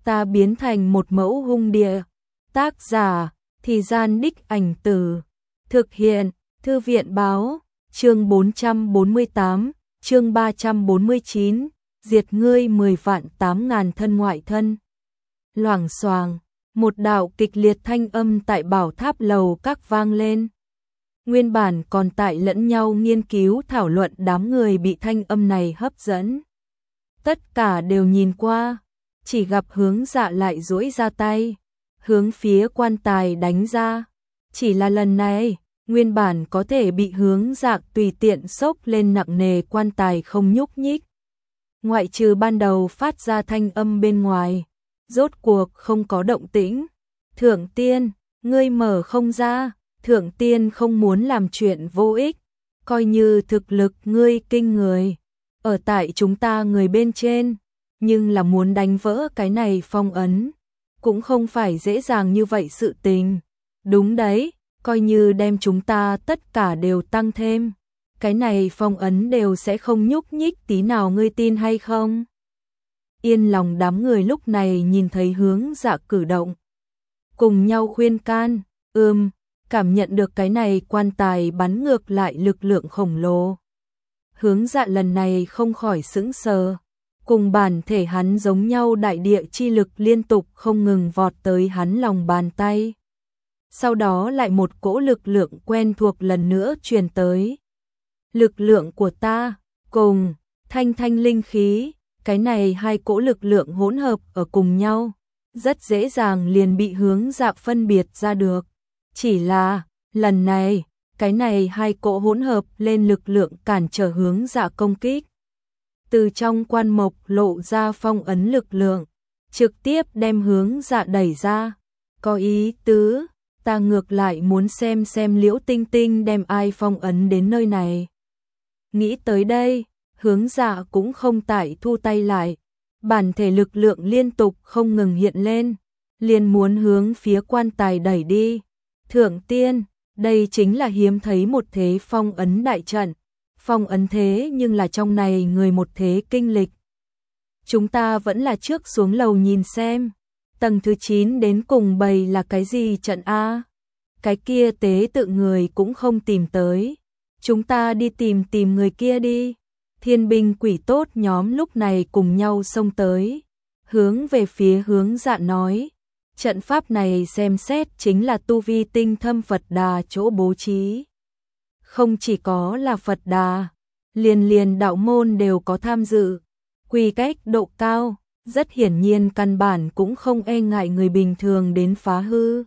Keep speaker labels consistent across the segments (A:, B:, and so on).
A: ta biến thành một mẫu hung địa. Tác giả, Thì Gian Đích Ảnh Tử. Thực hiện, Thư viện báo, chương 448, chương 349, diệt ngươi 10 vạn 8.000 thân ngoại thân. Loảng xoàng, một đạo kịch liệt thanh âm tại bảo tháp lầu các vang lên. Nguyên bản còn tại lẫn nhau nghiên cứu thảo luận, đám người bị thanh âm này hấp dẫn. Tất cả đều nhìn qua, chỉ gặp Hướng Dạ lại duỗi ra tay, hướng phía quan tài đánh ra. Chỉ là lần này, nguyên bản có thể bị Hướng Dạ tùy tiện xốc lên nặng nề quan tài không nhúc nhích. Ngoại trừ ban đầu phát ra thanh âm bên ngoài, rốt cuộc không có động tĩnh. Thượng tiên, ngươi mở không ra. Thượng tiên không muốn làm chuyện vô ích, coi như thực lực ngươi kinh người, ở tại chúng ta người bên trên, nhưng là muốn đánh vỡ cái này phong ấn, cũng không phải dễ dàng như vậy sự tình. Đúng đấy, coi như đem chúng ta tất cả đều tăng thêm, cái này phong ấn đều sẽ không nhúc nhích tí nào, ngươi tin hay không? Yên lòng đám người lúc này nhìn thấy Hướng Dạ cử động, cùng nhau khuyên can, cảm nhận được cái này quan tài bắn ngược lại lực lượng khổng lồ. Hướng Dạ lần này không khỏi sững sờ, cùng bản thể hắn giống nhau, đại địa chi lực liên tục không ngừng vọt tới hắn lòng bàn tay. Sau đó lại một cỗ lực lượng quen thuộc lần nữa truyền tới. Lực lượng của ta, cùng thanh thanh linh khí, cái này hai cỗ lực lượng hỗn hợp ở cùng nhau, rất dễ dàng liền bị Hướng Dạ phân biệt ra được. Chỉ là, lần này, cái này hai cỗ hỗn hợp lên lực lượng cản trở Hướng Dạ công kích. Từ trong quan mộc lộ ra phong ấn lực lượng, trực tiếp đem Hướng Dạ đẩy ra. Có ý tứ, ta ngược lại muốn xem Liễu Tinh Tinh đem ai phong ấn đến nơi này. Nghĩ tới đây, Hướng Dạ cũng không tại thu tay lại, bản thể lực lượng liên tục không ngừng hiện lên, liền muốn hướng phía quan tài đẩy đi. Thượng tiên, đây chính là hiếm thấy một thế phong ấn đại trận. Phong ấn thế nhưng là trong này người một thế kinh lịch. Chúng ta vẫn là trước xuống lầu nhìn xem. Tầng thứ 9 đến cùng bày là cái gì trận A? Cái kia tế tự người cũng không tìm tới. Chúng ta đi tìm người kia đi. Thiên binh quỷ tốt nhóm lúc này cùng nhau xông tới. Hướng về phía Hướng Dạ nói. Trận pháp này xem xét chính là tu vi tinh thâm Phật Đà chỗ bố trí. Không chỉ có là Phật Đà, liền đạo môn đều có tham dự. Quy cách độ cao, rất hiển nhiên căn bản cũng không e ngại người bình thường đến phá hư.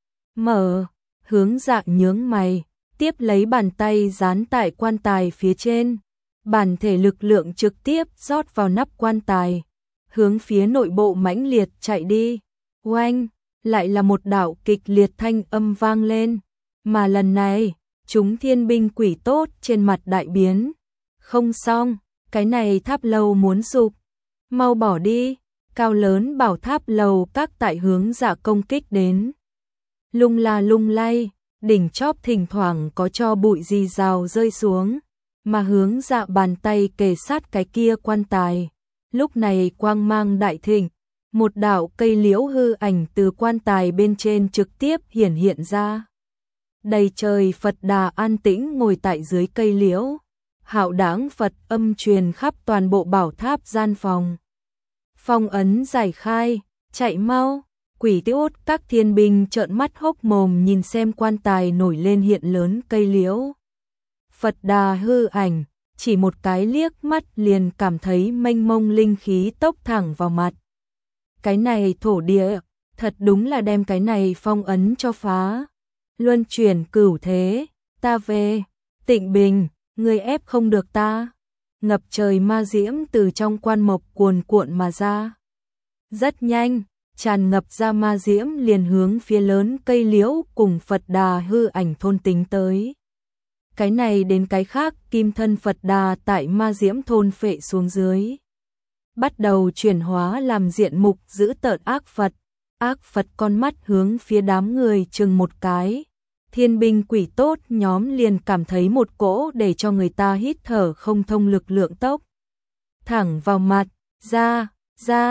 A: Hướng Dạ nhướng mày, tiếp lấy bàn tay dán tại quan tài phía trên. Bản thể lực lượng trực tiếp rót vào nắp quan tài, hướng phía nội bộ mãnh liệt chạy đi. Oanh, lại là một đạo kịch liệt thanh âm vang lên, mà lần này, chúng thiên binh quỷ tốt trên mặt đại biến. Không xong, cái này tháp lầu muốn sụp, mau bỏ đi. Cao lớn bảo tháp lầu các tại Hướng Dạ công kích đến. Lung la lung lay, đỉnh chóp thỉnh thoảng có cho bụi rì rào rơi xuống, mà Hướng Dạ bàn tay kề sát cái kia quan tài. Lúc này quang mang đại thịnh, một đạo cây liễu hư ảnh từ quan tài bên trên trực tiếp hiện ra. Đầy trời Phật Đà an tĩnh ngồi tại dưới cây liễu. Hạo đãng Phật âm truyền khắp toàn bộ bảo tháp gian phòng. Phong ấn giải khai, chạy mau. Quỷ Tiếu các thiên binh trợn mắt hốc mồm nhìn xem quan tài nổi lên hiện lớn cây liễu. Phật Đà hư ảnh, chỉ một cái liếc mắt liền cảm thấy mênh mông linh khí tốc thẳng vào mặt. Cái này thổ địa, thật đúng là đem cái này phong ấn cho phá. Luân chuyển cửu thế, ta về. Tịnh Bình, ngươi ép không được ta. Ngập trời ma diễm từ trong quan mộc cuồn cuộn mà ra. Rất nhanh, tràn ngập ra ma diễm liền hướng phía lớn cây liễu cùng Phật Đà hư ảnh thôn tính tới. Cái này đến cái khác, kim thân Phật Đà tại ma diễm thôn phệ xuống dưới, bắt đầu chuyển hóa làm diện mục dữ tợn ác Phật. Ác Phật con mắt hướng phía đám người chừng một cái. Thiên binh quỷ tốt nhóm liền cảm thấy một cỗ để cho người ta hít thở không thông lực lượng tốc thẳng vào mặt. Ra,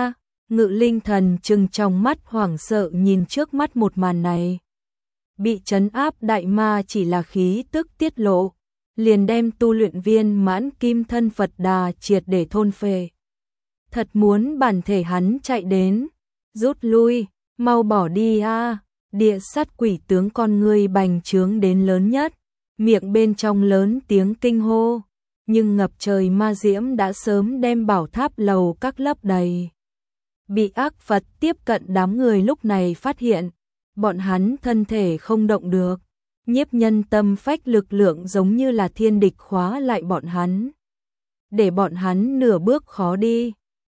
A: Ngự Linh Thần trừng trong mắt hoảng sợ nhìn trước mắt một màn này. Bị trấn áp đại ma chỉ là khí tức tiết lộ, liền đem tu luyện viên mãn kim thân Phật Đà triệt để thôn phệ. Thật muốn bản thể hắn chạy đến, rút lui, mau bỏ đi a. Địa sát quỷ tướng con ngươi bành trướng đến lớn nhất, miệng bên trong lớn tiếng kinh hô, nhưng ngập trời ma diễm đã sớm đem bảo tháp lầu các lấp đầy. Bị ác Phật tiếp cận đám người lúc này phát hiện, bọn hắn thân thể không động được, nhiếp nhân tâm phách lực lượng giống như là thiên địch khóa lại bọn hắn, để bọn hắn nửa bước khó đi.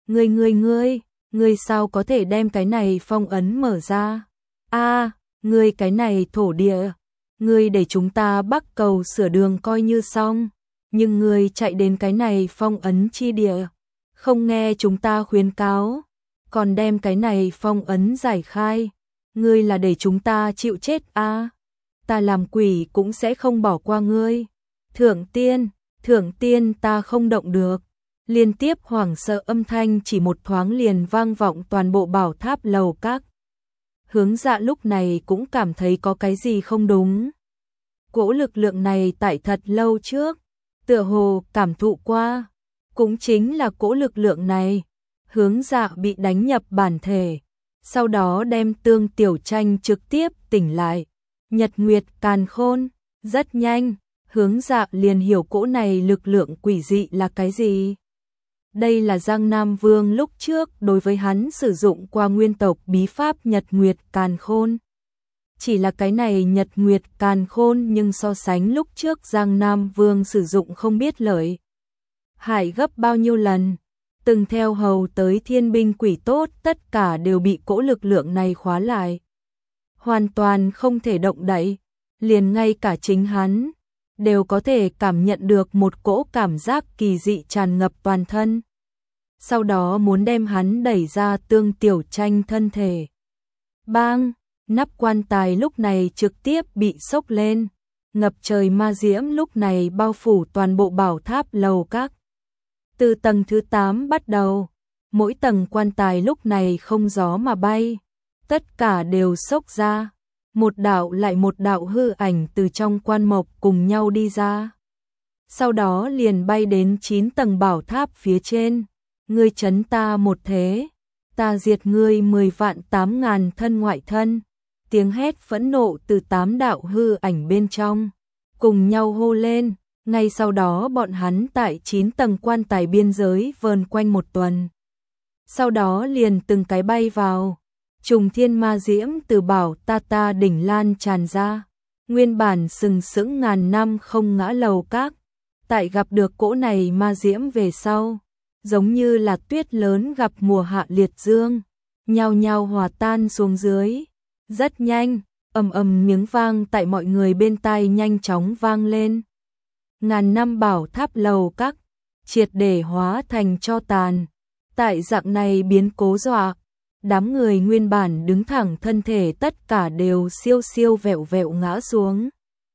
A: Ngươi sao có thể đem cái này phong ấn mở ra? A, ngươi cái này thổ địa, ngươi để chúng ta Bắc Cầu sửa đường coi như xong, nhưng ngươi chạy đến cái này phong ấn chi địa, không nghe chúng ta khuyến cáo, còn đem cái này phong ấn giải khai, ngươi là để chúng ta chịu chết a? Ta làm quỷ cũng sẽ không bỏ qua ngươi. Thượng tiên ta không động được. Liên tiếp hoảng sợ âm thanh chỉ một thoáng liền vang vọng toàn bộ bảo tháp lầu các. Hướng Dạ lúc này cũng cảm thấy có cái gì không đúng. Cỗ lực lượng này tại thật lâu trước, tựa hồ cảm thụ qua, cũng chính là cỗ lực lượng này. Hướng Dạ bị đánh nhập bản thể, sau đó đem Tương Tiểu Tranh trực tiếp tỉnh lại. Nhật Nguyệt Càn Khôn, rất nhanh, Hướng Dạ liền hiểu cỗ này lực lượng quỷ dị là cái gì. Đây là Giang Nam Vương lúc trước đối với hắn sử dụng qua nguyên tộc bí pháp Nhật Nguyệt Càn Khôn. Chỉ là cái này Nhật Nguyệt Càn Khôn nhưng so sánh lúc trước Giang Nam Vương sử dụng không biết lợi hại gấp bao nhiêu lần. Từng theo hầu tới thiên binh quỷ tốt tất cả đều bị cỗ lực lượng này khóa lại. Hoàn toàn không thể động đậy, liền ngay cả chính hắn đều có thể cảm nhận được một cỗ cảm giác kỳ dị tràn ngập toàn thân. Sau đó muốn đem hắn đẩy ra Tương Tiểu Tranh thân thể. Bang, nắp quan tài lúc này trực tiếp bị xốc lên, ngập trời ma diễm lúc này bao phủ toàn bộ bảo tháp lầu các. Từ tầng thứ 8 bắt đầu, mỗi tầng quan tài lúc này không gió mà bay, tất cả đều xốc ra, một đạo lại một đạo hư ảnh từ trong quan mộc cùng nhau đi ra. Sau đó liền bay đến 9 tầng bảo tháp phía trên, ngươi trấn ta một thế, ta diệt ngươi 10 vạn 8.000 thân ngoại thân. Tiếng hét phẫn nộ từ 8 đạo hư ảnh bên trong, cùng nhau hô lên. Ngay sau đó bọn hắn tại 9 tầng quan tài biên giới vờn quanh một tuần. Sau đó liền từng cái bay vào, trùng thiên ma diễm từ bảo ta đỉnh lan tràn ra. Nguyên bản sừng sững ngàn năm không ngã lầu các, tại gặp được cỗ này ma diễm về sau, giống như là tuyết lớn gặp mùa hạ liệt dương, nhao nhao hòa tan xuống dưới. Rất nhanh, ầm ầm miếng vang tại mọi người bên tai nhanh chóng vang lên. Ngàn năm bảo tháp lầu các triệt để hóa thành tro tàn. Tại dạng này biến cố dọa, đám người nguyên bản đứng thẳng thân thể tất cả đều siêu siêu vẹo vẹo ngã xuống.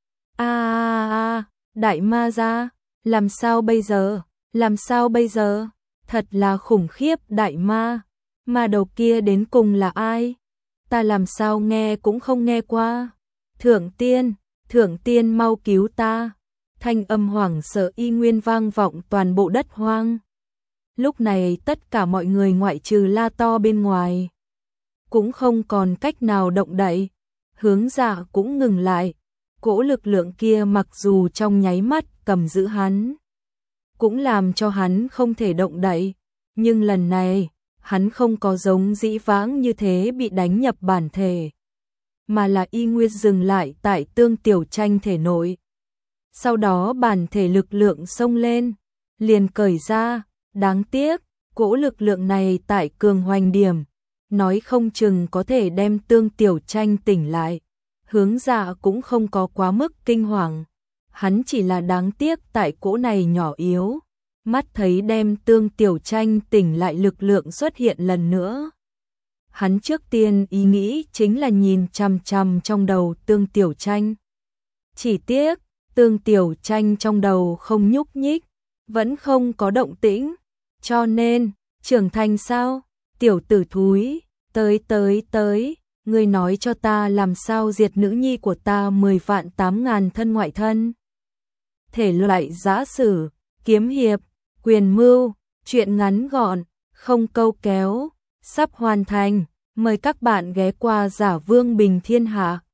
A: Đại ma ra, làm sao bây giờ? Làm sao bây giờ? Thật là khủng khiếp đại ma. Ma đầu kia đến cùng là ai? Ta làm sao nghe cũng không nghe qua. Thượng tiên mau cứu ta. Thanh âm hoảng sợ y nguyên vang vọng toàn bộ đất hoang. Lúc này tất cả mọi người ngoại trừ la to bên ngoài, cũng không còn cách nào động đậy. Hướng Dạ cũng ngừng lại. Cỗ lực lượng kia mặc dù trong nháy mắt cầm giữ hắn, cũng làm cho hắn không thể động đậy. Nhưng lần này, hắn không có giống dĩ vãng như thế bị đánh nhập bản thể, mà là y nguyên dừng lại tại Tương Tiểu Tranh thể nội. Sau đó bản thể lực lượng xông lên, liền cởi ra. Đáng tiếc, cỗ lực lượng này tại cường hoành điểm, nói không chừng có thể đem Tương Tiểu Tranh tỉnh lại. Hướng Dạ cũng không có quá mức kinh hoàng, hắn chỉ là đáng tiếc tại cỗ này nhỏ yếu, mắt thấy đem Tương Tiểu Tranh tỉnh lại lực lượng xuất hiện lần nữa. Hắn trước tiên ý nghĩ chính là nhìn chằm chằm trong đầu Tương Tiểu Tranh. Chỉ tiếc, Tương Tiểu Tranh trong đầu không nhúc nhích, vẫn không có động tĩnh, cho nên, trưởng thành sao? tiểu tử thúi, tới, ngươi nói cho ta làm sao diệt nữ nhi của ta 10 vạn 8 ngàn thân ngoại thân. Thể loại giã sử, kiếm hiệp, quyền mưu, truyện ngắn gọn, không câu kéo, sắp hoàn thành. Mời các bạn ghé qua Giả Vương Bình Thiên Hạ.